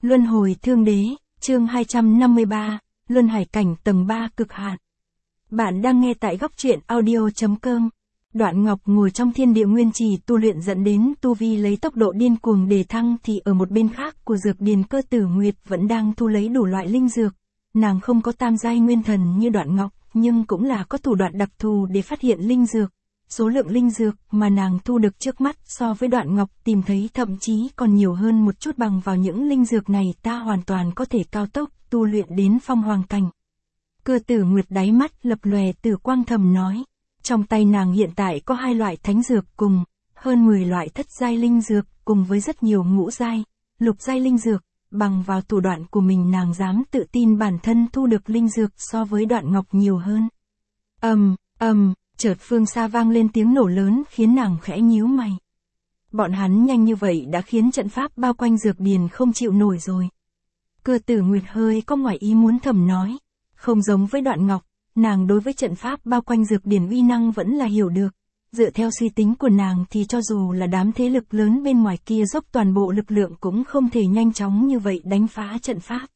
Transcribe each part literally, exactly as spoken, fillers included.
Luân hồi thương đế, chương hai trăm năm mươi ba, Luân hải cảnh tầng ba cực hạn. Bạn đang nghe tại góc truyện audio.com. Đoạn Ngọc ngồi trong thiên địa nguyên trì tu luyện dẫn đến tu vi lấy tốc độ điên cuồng đề thăng, thì ở một bên khác của dược điền Cơ Tử Nguyệt vẫn đang thu lấy đủ loại linh dược. Nàng không có tam giai nguyên thần như Đoạn Ngọc, nhưng cũng là có thủ đoạn đặc thù để phát hiện linh dược. Số lượng linh dược mà nàng thu được trước mắt so với Đoạn Ngọc tìm thấy thậm chí còn nhiều hơn một chút, bằng vào những linh dược này ta hoàn toàn có thể cao tốc tu luyện đến phong hoàng cảnh. Cơ Tử Nguyệt đáy mắt lập lòe tử quang thầm nói. Trong tay nàng hiện tại có hai loại thánh dược cùng hơn mười loại thất giai linh dược cùng với rất nhiều ngũ giai, lục giai linh dược. Bằng vào thủ đoạn của mình nàng dám tự tin bản thân thu được linh dược so với Đoạn Ngọc nhiều hơn. Ầm, ầm, chợt phương xa vang lên tiếng nổ lớn khiến nàng khẽ nhíu mày. Bọn hắn nhanh như vậy đã khiến trận pháp bao quanh dược điền không chịu nổi rồi. Cơ Tử Nguyệt hơi có ngoài ý muốn thầm nói. Không giống với Đoạn Ngọc, nàng đối với trận pháp bao quanh dược điền uy năng vẫn là hiểu được. Dựa theo suy tính của nàng thì cho dù là đám thế lực lớn bên ngoài kia dốc toàn bộ lực lượng cũng không thể nhanh chóng như vậy đánh phá trận pháp.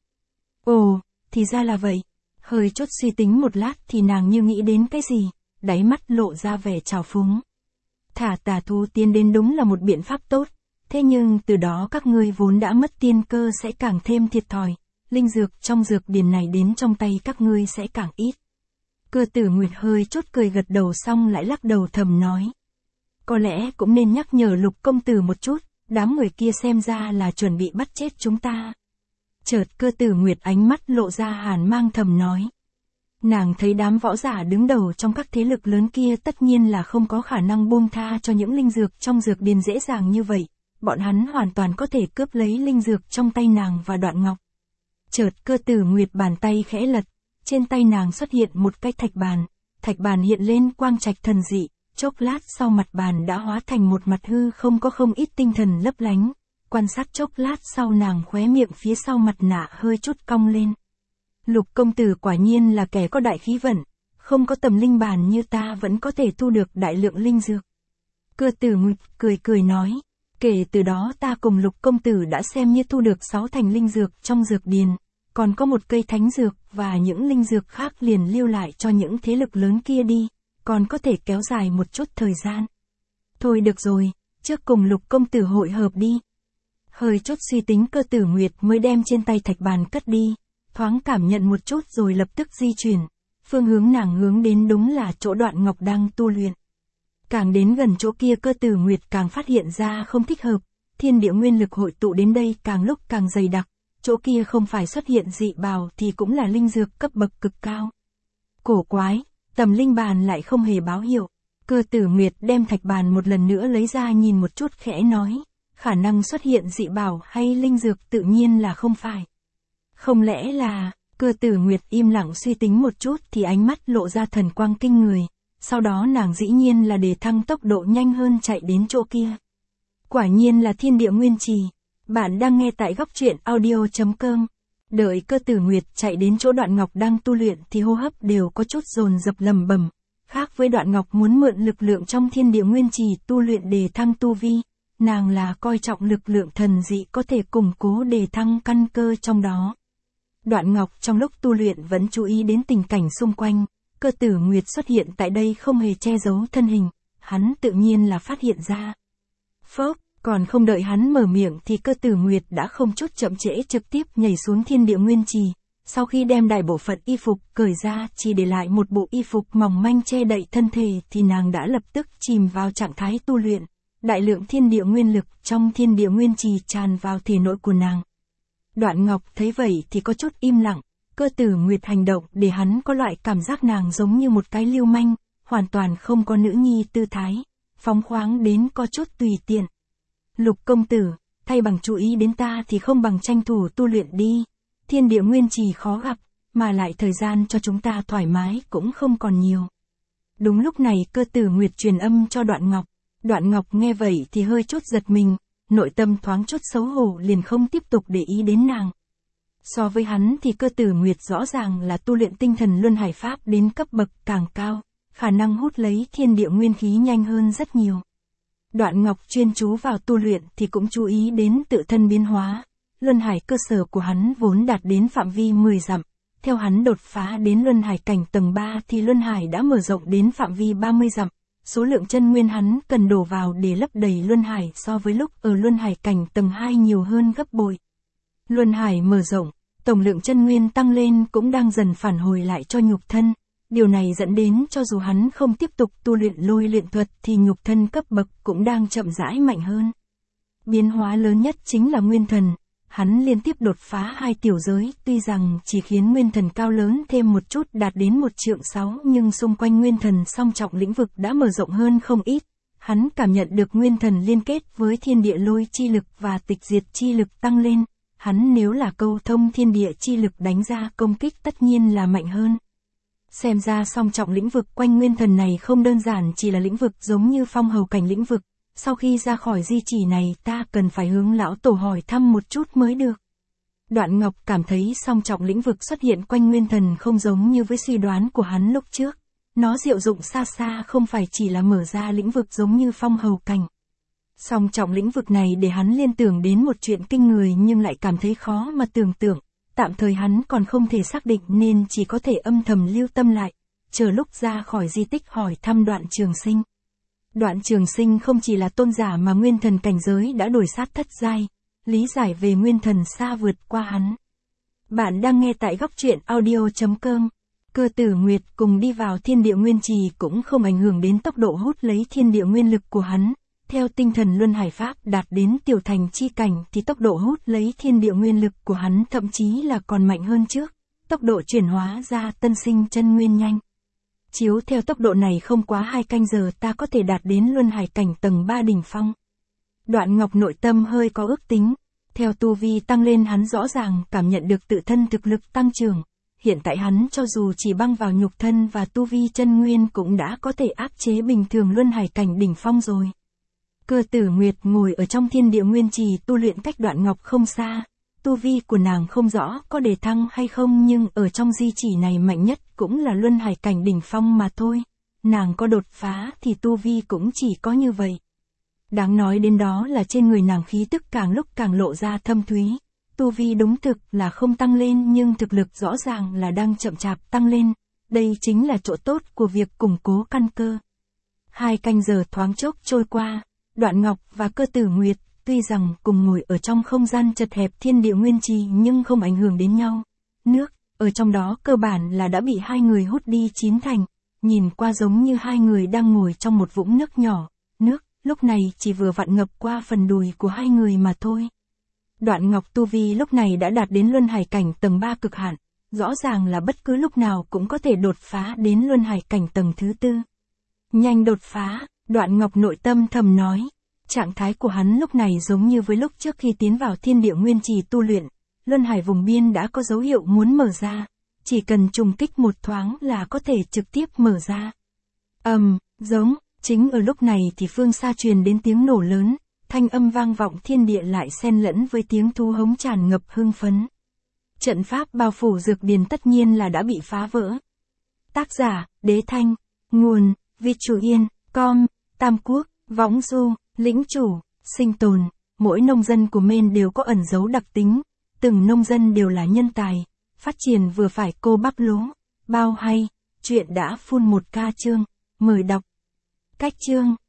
Ồ, thì ra là vậy. Hơi chốt suy tính một lát thì nàng như nghĩ đến cái gì, đáy mắt lộ ra vẻ trào phúng. Thả tà thú tiến đến đúng là một biện pháp tốt, thế nhưng từ đó các ngươi vốn đã mất tiên cơ sẽ càng thêm thiệt thòi, linh dược trong dược điền này đến trong tay các ngươi sẽ càng ít. Cơ Tử Nguyệt hơi chốt cười gật đầu xong lại lắc đầu thầm nói. Có lẽ cũng nên nhắc nhở Lục công tử một chút, đám người kia xem ra là chuẩn bị bắt chết chúng ta. Chợt Cơ Tử Nguyệt ánh mắt lộ ra hàn mang thầm nói. Nàng thấy đám võ giả đứng đầu trong các thế lực lớn kia tất nhiên là không có khả năng buông tha cho những linh dược trong dược điền dễ dàng như vậy, bọn hắn hoàn toàn có thể cướp lấy linh dược trong tay nàng và Đoạn Ngọc. Chợt Cơ Tử Nguyệt bàn tay khẽ lật, trên tay nàng xuất hiện một cái thạch bàn, thạch bàn hiện lên quang trạch thần dị, chốc lát sau mặt bàn đã hóa thành một mặt hư không có không ít tinh thần lấp lánh, quan sát chốc lát sau nàng khóe miệng phía sau mặt nạ hơi chút cong lên. Lục công tử quả nhiên là kẻ có đại khí vận, không có tầm linh bàn như ta vẫn có thể thu được đại lượng linh dược. Cơ Tử Nguyệt cười cười nói, kể từ đó ta cùng Lục công tử đã xem như thu được sáu thành linh dược trong dược điền, còn có một cây thánh dược và những linh dược khác liền lưu lại cho những thế lực lớn kia đi, còn có thể kéo dài một chút thời gian. Thôi được rồi, trước cùng Lục công tử hội hợp đi. Hơi chốt suy tính Cơ Tử Nguyệt mới đem trên tay thạch bàn cất đi, thoáng cảm nhận một chút rồi lập tức di chuyển, phương hướng nàng hướng đến đúng là chỗ Đoạn Ngọc đang tu luyện. Càng đến gần chỗ kia Cơ Tử Nguyệt càng phát hiện ra không thích hợp, thiên địa nguyên lực hội tụ đến đây càng lúc càng dày đặc, chỗ kia không phải xuất hiện dị bào thì cũng là linh dược cấp bậc cực cao. Cổ quái, tầm linh bàn lại không hề báo hiệu. Cơ Tử Nguyệt đem thạch bàn một lần nữa lấy ra nhìn một chút khẽ nói, khả năng xuất hiện dị bào hay linh dược tự nhiên là không phải. Không lẽ là, Cơ Tử Nguyệt im lặng suy tính một chút thì ánh mắt lộ ra thần quang kinh người, sau đó nàng dĩ nhiên là đề thăng tốc độ nhanh hơn chạy đến chỗ kia. Quả nhiên là thiên địa nguyên trì. Bạn đang nghe tại góc truyện audio.com. Đợi Cơ Tử Nguyệt chạy đến chỗ Đoạn Ngọc đang tu luyện thì hô hấp đều có chút dồn dập lầm bầm. Khác với Đoạn Ngọc muốn mượn lực lượng trong thiên địa nguyên trì tu luyện đề thăng tu vi, nàng là coi trọng lực lượng thần dị có thể củng cố đề thăng căn cơ trong đó. Đoạn Ngọc trong lúc tu luyện vẫn chú ý đến tình cảnh xung quanh, Cơ Tử Nguyệt xuất hiện tại đây không hề che giấu thân hình, hắn tự nhiên là phát hiện ra. Phốc, còn không đợi hắn mở miệng thì Cơ Tử Nguyệt đã không chút chậm trễ trực tiếp nhảy xuống thiên địa nguyên trì, sau khi đem đại bộ phận y phục cởi ra chỉ để lại một bộ y phục mỏng manh che đậy thân thể thì nàng đã lập tức chìm vào trạng thái tu luyện, đại lượng thiên địa nguyên lực trong thiên địa nguyên trì tràn vào thể nội của nàng. Đoạn Ngọc thấy vậy thì có chút im lặng, Cơ Tử Nguyệt hành động để hắn có loại cảm giác nàng giống như một cái lưu manh, hoàn toàn không có nữ nhi tư thái, phóng khoáng đến có chút tùy tiện. Lục công tử, thay bằng chú ý đến ta thì không bằng tranh thủ tu luyện đi, thiên địa nguyên trì khó gặp, mà lại thời gian cho chúng ta thoải mái cũng không còn nhiều. Đúng lúc này Cơ Tử Nguyệt truyền âm cho Đoạn Ngọc, Đoạn Ngọc nghe vậy thì hơi chút giật mình, nội tâm thoáng chút xấu hổ liền không tiếp tục để ý đến nàng. So với hắn thì Cơ Tử Nguyệt rõ ràng là tu luyện tinh thần luân hải pháp đến cấp bậc càng cao, khả năng hút lấy thiên địa nguyên khí nhanh hơn rất nhiều. Đoạn Ngọc chuyên chú vào tu luyện thì cũng chú ý đến tự thân biến hóa, luân hải cơ sở của hắn vốn đạt đến phạm vi mười dặm. Theo hắn đột phá đến luân hải cảnh tầng ba thì luân hải đã mở rộng đến phạm vi ba mươi dặm. Số lượng chân nguyên hắn cần đổ vào để lấp đầy luân hải so với lúc ở luân hải cảnh tầng hai nhiều hơn gấp bội. Luân hải mở rộng, tổng lượng chân nguyên tăng lên cũng đang dần phản hồi lại cho nhục thân. Điều này dẫn đến cho dù hắn không tiếp tục tu luyện lôi luyện thuật thì nhục thân cấp bậc cũng đang chậm rãi mạnh hơn. Biến hóa lớn nhất chính là nguyên thần. Hắn liên tiếp đột phá hai tiểu giới, tuy rằng chỉ khiến nguyên thần cao lớn thêm một chút đạt đến một trượng sáu nhưng xung quanh nguyên thần song trọng lĩnh vực đã mở rộng hơn không ít. Hắn cảm nhận được nguyên thần liên kết với thiên địa lôi chi lực và tịch diệt chi lực tăng lên. Hắn nếu là câu thông thiên địa chi lực đánh ra công kích tất nhiên là mạnh hơn. Xem ra song trọng lĩnh vực quanh nguyên thần này không đơn giản chỉ là lĩnh vực giống như phong hầu cảnh lĩnh vực. Sau khi ra khỏi di chỉ này ta cần phải hướng lão tổ hỏi thăm một chút mới được. Đoạn Ngọc cảm thấy song trọng lĩnh vực xuất hiện quanh nguyên thần không giống như với suy đoán của hắn lúc trước. Nó diệu dụng xa xa không phải chỉ là mở ra lĩnh vực giống như phong hầu cảnh. Song trọng lĩnh vực này để hắn liên tưởng đến một chuyện kinh người nhưng lại cảm thấy khó mà tưởng tượng. Tạm thời hắn còn không thể xác định nên chỉ có thể âm thầm lưu tâm lại, chờ lúc ra khỏi di tích hỏi thăm Đoạn Trường Sinh. Đoạn Trường Sinh không chỉ là tôn giả mà nguyên thần cảnh giới đã đuổi sát thất giai, lý giải về nguyên thần xa vượt qua hắn. Bạn đang nghe tại góc truyện audio chấm com. Cơ Tử Nguyệt cùng đi vào thiên địa nguyên trì cũng không ảnh hưởng đến tốc độ hút lấy thiên địa nguyên lực của hắn. Theo tinh thần luân hải pháp đạt đến tiểu thành chi cảnh thì tốc độ hút lấy thiên địa nguyên lực của hắn thậm chí là còn mạnh hơn trước. Tốc độ chuyển hóa ra tân sinh chân nguyên nhanh. Chiếu theo tốc độ này không quá hai canh giờ ta có thể đạt đến luân hải cảnh tầng ba đỉnh phong. Đoạn Ngọc nội tâm hơi có ước tính. Theo tu vi tăng lên hắn rõ ràng cảm nhận được tự thân thực lực tăng trưởng. Hiện tại hắn cho dù chỉ băng vào nhục thân và tu vi chân nguyên cũng đã có thể áp chế bình thường luân hải cảnh đỉnh phong rồi. Cơ Tử Nguyệt ngồi ở trong thiên địa nguyên trì tu luyện cách Đoạn Ngọc không xa. Tu vi của nàng không rõ có đề thăng hay không nhưng ở trong di chỉ này mạnh nhất cũng là luân hải cảnh đỉnh phong mà thôi. Nàng có đột phá thì tu vi cũng chỉ có như vậy. Đáng nói đến đó là trên người nàng khí tức càng lúc càng lộ ra thâm thúy. Tu vi đúng thực là không tăng lên nhưng thực lực rõ ràng là đang chậm chạp tăng lên. Đây chính là chỗ tốt của việc củng cố căn cơ. Hai canh giờ thoáng chốc trôi qua, Đoạn Ngọc và Cơ Tử Nguyệt tuy rằng cùng ngồi ở trong không gian chật hẹp thiên địa nguyên trì nhưng không ảnh hưởng đến nhau. Nước, ở trong đó cơ bản là đã bị hai người hút đi chín thành, nhìn qua giống như hai người đang ngồi trong một vũng nước nhỏ. Nước, lúc này chỉ vừa vặn ngập qua phần đùi của hai người mà thôi. Đoạn Ngọc tu vi lúc này đã đạt đến luân hải cảnh tầng ba cực hạn, rõ ràng là bất cứ lúc nào cũng có thể đột phá đến luân hải cảnh tầng thứ tư. Nhanh đột phá, Đoạn Ngọc nội tâm thầm nói. Trạng thái của hắn lúc này giống như với lúc trước khi tiến vào thiên địa nguyên trì tu luyện, luân hải vùng biên đã có dấu hiệu muốn mở ra, chỉ cần trùng kích một thoáng là có thể trực tiếp mở ra. Ầm, um, giống, chính ở lúc này thì phương xa truyền đến tiếng nổ lớn, thanh âm vang vọng thiên địa lại xen lẫn với tiếng thu hống tràn ngập hưng phấn. Trận pháp bao phủ dược điền tất nhiên là đã bị phá vỡ. Tác giả, Đế Thanh, nguồn, Việt Chủ Yên, com, Tam Quốc, Võng Du. Lĩnh chủ, sinh tồn, mỗi nông dân của Maine đều có ẩn dấu đặc tính, từng nông dân đều là nhân tài, phát triển vừa phải cô bắp lúa, bao hay, chuyện đã phun một ca chương, mời đọc. Cách chương,